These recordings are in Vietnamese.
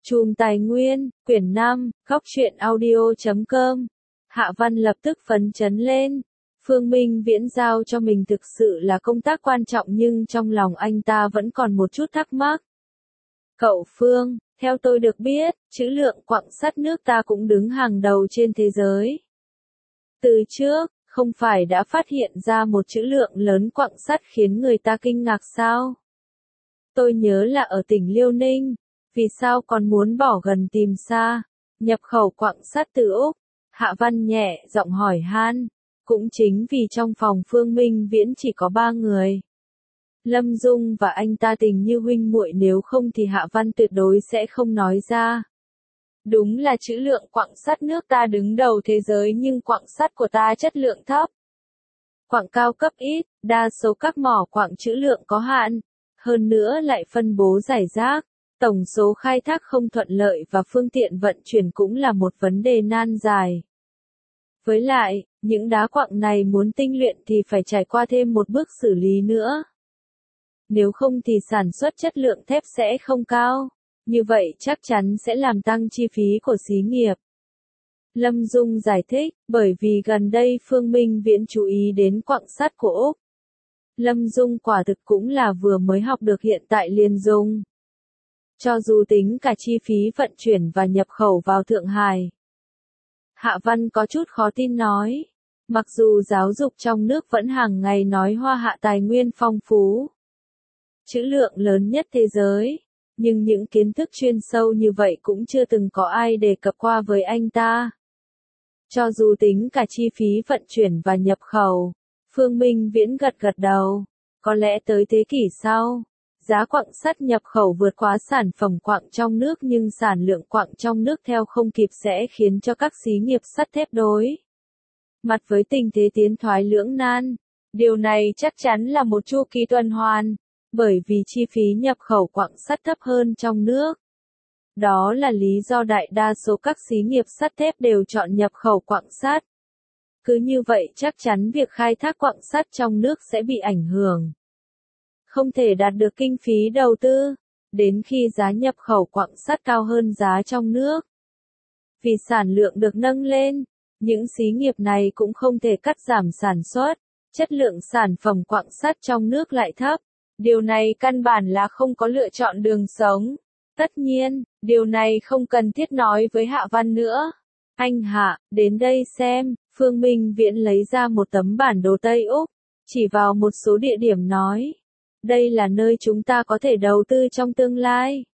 Chùm Tài Nguyên, quyển 5, góc truyện audio.com. Hạ Văn lập tức phấn chấn lên. Phương Minh Viễn giao cho mình thực sự là công tác quan trọng, nhưng trong lòng anh ta vẫn còn một chút thắc mắc. Cậu Phương, theo tôi được biết, trữ lượng quặng sắt nước ta cũng đứng hàng đầu trên thế giới. Từ trước, không phải đã phát hiện ra một trữ lượng lớn quặng sắt khiến người ta kinh ngạc sao? Tôi nhớ là ở tỉnh Liêu Ninh. Vì sao còn muốn bỏ gần tìm xa, nhập khẩu quặng sắt từ Úc? Hạ Văn nhẹ giọng hỏi han. Cũng chính vì trong phòng Phương Minh Viễn chỉ có 3 người. Lâm Dung và anh ta tình như huynh muội, nếu không thì Hạ Văn tuyệt đối sẽ không nói ra. Đúng là trữ lượng quặng sắt nước ta đứng đầu thế giới, nhưng quặng sắt của ta chất lượng thấp. Quặng cao cấp ít, đa số các mỏ quặng trữ lượng có hạn, hơn nữa lại phân bố rải rác. Tổng số khai thác không thuận lợi và phương tiện vận chuyển cũng là một vấn đề nan giải. Với lại, những đá quặng này muốn tinh luyện thì phải trải qua thêm một bước xử lý nữa. Nếu không thì sản xuất chất lượng thép sẽ không cao. Như vậy chắc chắn sẽ làm tăng chi phí của xí nghiệp. Lâm Dung giải thích, bởi vì gần đây Phương Minh Viễn chú ý đến quặng sắt của Úc. Lâm Dung quả thực cũng là vừa mới học được, hiện tại liền dùng. Cho dù tính cả chi phí vận chuyển và nhập khẩu vào Thượng Hải. Hạ Văn có chút khó tin nói. Mặc dù giáo dục trong nước vẫn hàng ngày nói Hoa Hạ tài nguyên phong phú, trữ lượng lớn nhất thế giới, nhưng những kiến thức chuyên sâu như vậy cũng chưa từng có ai đề cập qua với anh ta. Cho dù tính cả chi phí vận chuyển và nhập khẩu, Phương Minh Viễn gật gật đầu. Có lẽ tới thế kỷ sau, giá quặng sắt nhập khẩu vượt quá sản phẩm quặng trong nước, nhưng sản lượng quặng trong nước theo không kịp sẽ khiến cho các xí nghiệp sắt thép đối mặt với tình thế tiến thoái lưỡng nan. Điều này chắc chắn là một chu kỳ tuần hoàn, bởi vì chi phí nhập khẩu quặng sắt thấp hơn trong nước. Đó là lý do đại đa số các xí nghiệp sắt thép đều chọn nhập khẩu quặng sắt. Cứ như vậy chắc chắn việc khai thác quặng sắt trong nước sẽ bị ảnh hưởng. Không thể đạt được kinh phí đầu tư, đến khi giá nhập khẩu quặng sắt cao hơn giá trong nước. Vì sản lượng được nâng lên, những xí nghiệp này cũng không thể cắt giảm sản xuất, chất lượng sản phẩm quặng sắt trong nước lại thấp. Điều này căn bản là không có lựa chọn đường sống. Tất nhiên, điều này không cần thiết nói với Hạ Văn nữa. Anh Hạ, đến đây xem. Phương Minh Viễn lấy ra một tấm bản đồ Tây Úc, chỉ vào một số địa điểm nói. Đây là nơi chúng ta có thể đầu tư trong tương lai.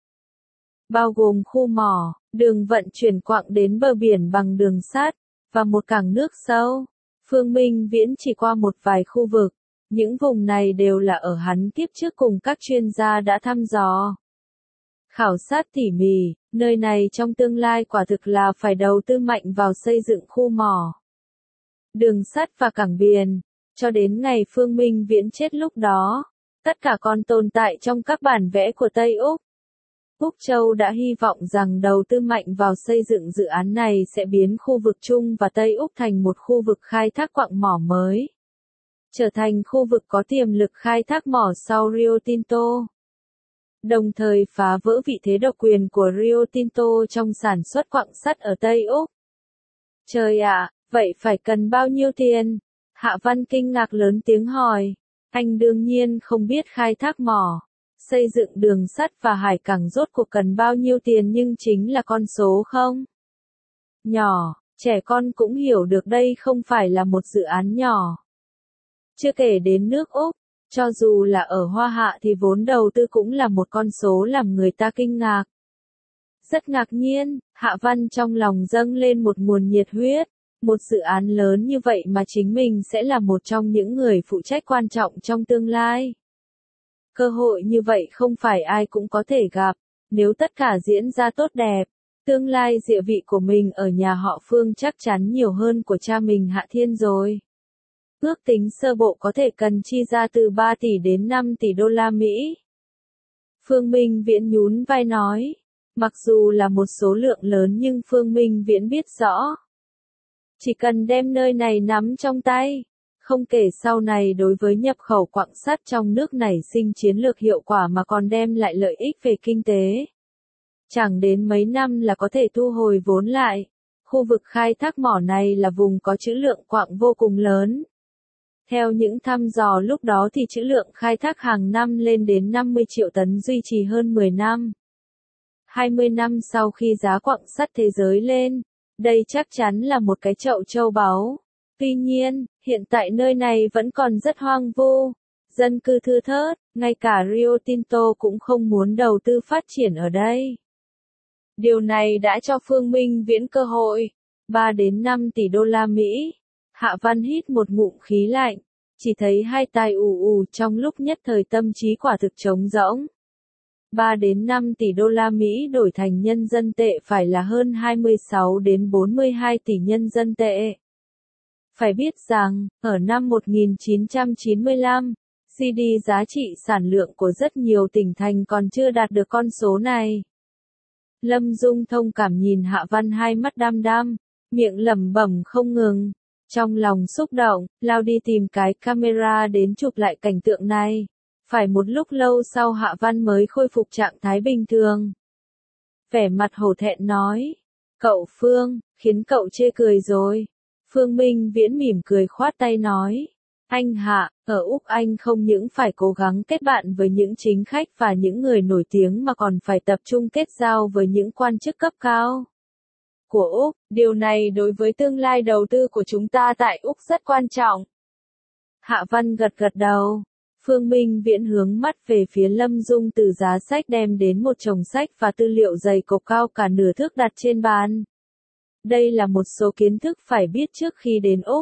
Bao gồm khu mỏ, đường vận chuyển quặng đến bờ biển bằng đường sắt, và một cảng nước sâu. Phương Minh Viễn chỉ qua một vài khu vực. Những vùng này đều là ở hắn kiếp trước cùng các chuyên gia đã thăm dò. Khảo sát tỉ mỉ, nơi này trong tương lai quả thực là phải đầu tư mạnh vào xây dựng khu mỏ, đường sắt và cảng biển. Cho đến ngày Phương Minh Viễn chết lúc đó, tất cả còn tồn tại trong các bản vẽ của Tây Úc. Úc Châu đã hy vọng rằng đầu tư mạnh vào xây dựng dự án này sẽ biến khu vực Trung và Tây Úc thành một khu vực khai thác quặng mỏ mới, trở thành khu vực có tiềm lực khai thác mỏ sau Rio Tinto. Đồng thời phá vỡ vị thế độc quyền của Rio Tinto trong sản xuất quặng sắt ở Tây Úc. Trời ạ, vậy phải cần bao nhiêu tiền? Hạ Văn kinh ngạc lớn tiếng hỏi. Anh đương nhiên không biết khai thác mỏ, xây dựng đường sắt và hải cảng rốt cuộc cần bao nhiêu tiền, nhưng chính là con số không nhỏ, trẻ con cũng hiểu được đây không phải là một dự án nhỏ. Chưa kể đến nước Úc, cho dù là ở Hoa Hạ thì vốn đầu tư cũng là một con số làm người ta kinh ngạc. Rất ngạc nhiên, Hạ Văn trong lòng dâng lên một nguồn nhiệt huyết. Một dự án lớn như vậy mà chính mình sẽ là một trong những người phụ trách quan trọng trong tương lai. Cơ hội như vậy không phải ai cũng có thể gặp. Nếu tất cả diễn ra tốt đẹp, tương lai địa vị của mình ở nhà họ Phương chắc chắn nhiều hơn của cha mình Hạ Thiên rồi. Ước tính sơ bộ có thể cần chi ra từ 3 tỷ đến 5 tỷ đô la Mỹ. Phương Minh Viễn nhún vai nói. Mặc dù là một số lượng lớn nhưng Phương Minh Viễn biết rõ. Chỉ cần đem nơi này nắm trong tay, không kể sau này đối với nhập khẩu quặng sắt trong nước nảy sinh chiến lược hiệu quả mà còn đem lại lợi ích về kinh tế. Chẳng đến mấy năm là có thể thu hồi vốn lại. Khu vực khai thác mỏ này là vùng có trữ lượng quặng vô cùng lớn. Theo những thăm dò lúc đó thì trữ lượng khai thác hàng năm lên đến 50 triệu tấn duy trì hơn 10 năm. 20 năm sau khi giá quặng sắt thế giới lên, đây chắc chắn là một cái chậu châu báu. Tuy nhiên, hiện tại nơi này vẫn còn rất hoang vu, dân cư thưa thớt, ngay cả Rio Tinto cũng không muốn đầu tư phát triển ở đây. Điều này đã cho Phương Minh Viễn cơ hội, 3 đến 5 tỷ đô la Mỹ. Hạ Văn hít một ngụm khí lạnh, chỉ thấy hai tai ù ù trong lúc nhất thời tâm trí quả thực trống rỗng. 3 đến 5 tỷ đô la Mỹ đổi thành nhân dân tệ phải là hơn 26 đến 42 tỷ nhân dân tệ. Phải biết rằng, ở năm 1995, GDP giá trị sản lượng của rất nhiều tỉnh thành còn chưa đạt được con số này. Lâm Dung thông cảm nhìn Hạ Văn hai mắt đăm đăm, miệng lẩm bẩm không ngừng. Trong lòng xúc động, lao đi tìm cái camera đến chụp lại cảnh tượng này. Phải một lúc lâu sau Hạ Văn mới khôi phục trạng thái bình thường. Vẻ mặt hổ thẹn nói, cậu Phương, khiến cậu chê cười rồi. Phương Minh Viễn mỉm cười khoát tay nói, anh Hạ, ở Úc anh không những phải cố gắng kết bạn với những chính khách và những người nổi tiếng mà còn phải tập trung kết giao với những quan chức cấp cao của Úc. Điều này đối với tương lai đầu tư của chúng ta tại Úc rất quan trọng. Hạ Văn gật gật đầu. Phương Minh Viễn hướng mắt về phía Lâm Dung từ giá sách đem đến một chồng sách và tư liệu dày cộp cao cả nửa thước đặt trên bàn. Đây là một số kiến thức phải biết trước khi đến Úc.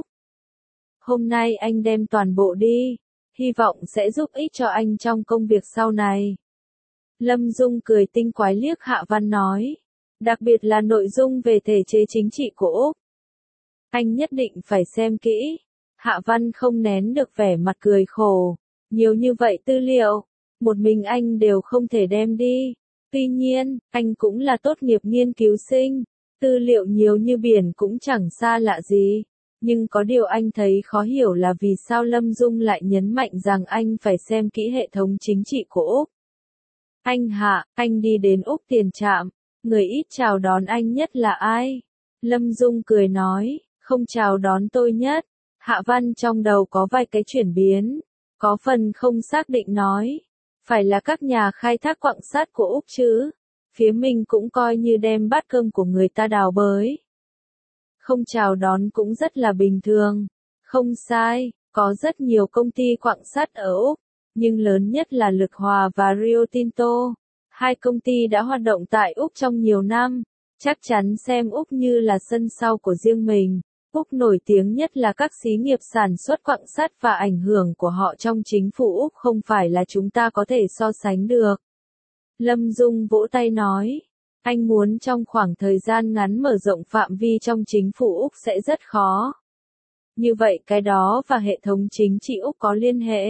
Hôm nay anh đem toàn bộ đi, hy vọng sẽ giúp ích cho anh trong công việc sau này. Lâm Dung cười tinh quái liếc Hạ Văn nói, đặc biệt là nội dung về thể chế chính trị của Úc. Anh nhất định phải xem kỹ. Hạ Văn không nén được vẻ mặt cười khổ. Nhiều như vậy tư liệu, một mình anh đều không thể đem đi. Tuy nhiên, anh cũng là tốt nghiệp nghiên cứu sinh, tư liệu nhiều như biển cũng chẳng xa lạ gì. Nhưng có điều anh thấy khó hiểu là vì sao Lâm Dung lại nhấn mạnh rằng anh phải xem kỹ hệ thống chính trị của Úc. Anh Hạ, anh đi đến Úc tiền trạm, người ít chào đón anh nhất là ai? Lâm Dung cười nói, không chào đón tôi nhất. Hạ Văn trong đầu có vài cái chuyển biến. Có phần không xác định nói, phải là các nhà khai thác quặng sắt của Úc chứ, phía mình cũng coi như đem bát cơm của người ta đào bới. Không chào đón cũng rất là bình thường, không sai, có rất nhiều công ty quặng sắt ở Úc, nhưng lớn nhất là Lực Hòa và Rio Tinto. Hai công ty đã hoạt động tại Úc trong nhiều năm, chắc chắn xem Úc như là sân sau của riêng mình. Úc nổi tiếng nhất là các xí nghiệp sản xuất quặng sắt và ảnh hưởng của họ trong chính phủ Úc không phải là chúng ta có thể so sánh được. Lâm Dung vỗ tay nói, anh muốn trong khoảng thời gian ngắn mở rộng phạm vi trong chính phủ Úc sẽ rất khó. Như vậy cái đó và hệ thống chính trị Úc có liên hệ.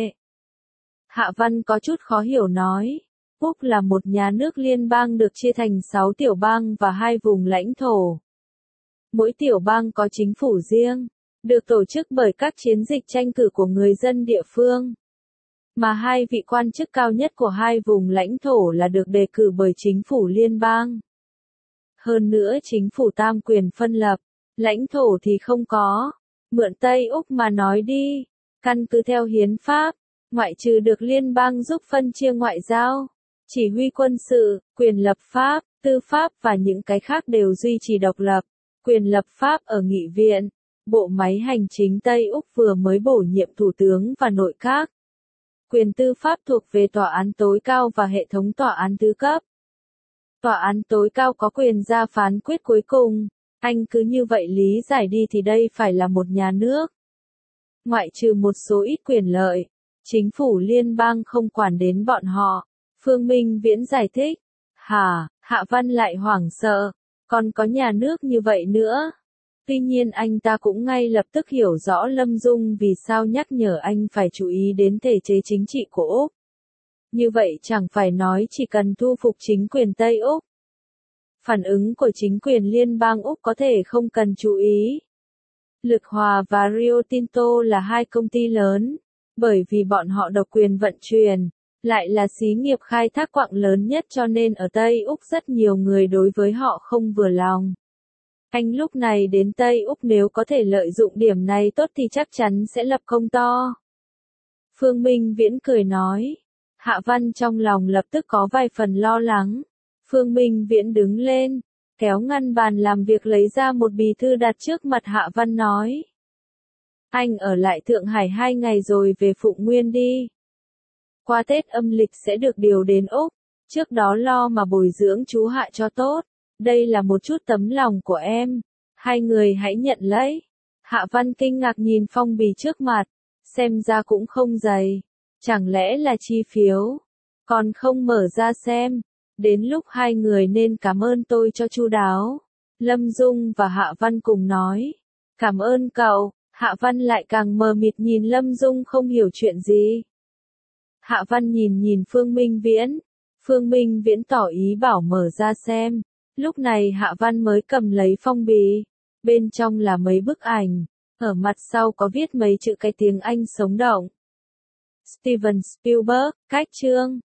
Hạ Văn có chút khó hiểu nói, Úc là một nhà nước liên bang được chia thành 6 tiểu bang và 2 vùng lãnh thổ. Mỗi tiểu bang có chính phủ riêng, được tổ chức bởi các chiến dịch tranh cử của người dân địa phương. Mà hai vị quan chức cao nhất của hai vùng lãnh thổ là được đề cử bởi chính phủ liên bang. Hơn nữa chính phủ tam quyền phân lập, lãnh thổ thì không có. Mượn Tây Úc mà nói đi, căn cứ theo hiến pháp, ngoại trừ được liên bang giúp phân chia ngoại giao, chỉ huy quân sự, quyền lập pháp, tư pháp và những cái khác đều duy trì độc lập. Quyền lập pháp ở nghị viện, bộ máy hành chính Tây Úc vừa mới bổ nhiệm thủ tướng và nội các. Quyền tư pháp thuộc về tòa án tối cao và hệ thống tòa án tứ cấp. Tòa án tối cao có quyền ra phán quyết cuối cùng. Anh cứ như vậy lý giải đi thì đây phải là một nhà nước. Ngoại trừ một số ít quyền lợi, chính phủ liên bang không quản đến bọn họ. Phương Minh Viễn giải thích. Hả, Hạ Văn lại hoảng sợ. Còn có nhà nước như vậy nữa. Tuy nhiên anh ta cũng ngay lập tức hiểu rõ Lâm Dung vì sao nhắc nhở anh phải chú ý đến thể chế chính trị của Úc. Như vậy chẳng phải nói chỉ cần thu phục chính quyền Tây Úc. Phản ứng của chính quyền liên bang Úc có thể không cần chú ý. Lực Hòa và Rio Tinto là hai công ty lớn, bởi vì bọn họ độc quyền vận chuyển, lại là xí nghiệp khai thác quặng lớn nhất cho nên ở Tây Úc rất nhiều người đối với họ không vừa lòng. Anh lúc này đến Tây Úc nếu có thể lợi dụng điểm này tốt thì chắc chắn sẽ lập công to. Phương Minh Viễn cười nói. Hạ Văn trong lòng lập tức có vài phần lo lắng. Phương Minh Viễn đứng lên, kéo ngăn bàn làm việc lấy ra một bì thư đặt trước mặt Hạ Văn nói. Anh ở lại Thượng Hải 2 ngày rồi về Phụng Nguyên đi. Qua Tết âm lịch sẽ được điều đến Úc, trước đó lo mà bồi dưỡng chú Hạ cho tốt. Đây là một chút tấm lòng của em, hai người hãy nhận lấy. Hạ Văn kinh ngạc nhìn phong bì trước mặt, xem ra cũng không dày, chẳng lẽ là chi phiếu, còn không mở ra xem, đến lúc hai người nên cảm ơn tôi cho chu đáo. Lâm Dung và Hạ Văn cùng nói, cảm ơn cậu. Hạ Văn lại càng mờ mịt nhìn Lâm Dung không hiểu chuyện gì. Hạ Văn nhìn Phương Minh Viễn, Phương Minh Viễn tỏ ý bảo mở ra xem. Lúc này Hạ Văn mới cầm lấy phong bì, bên trong là mấy bức ảnh, ở mặt sau có viết mấy chữ cái tiếng Anh sống động. Steven Spielberg, cách chương.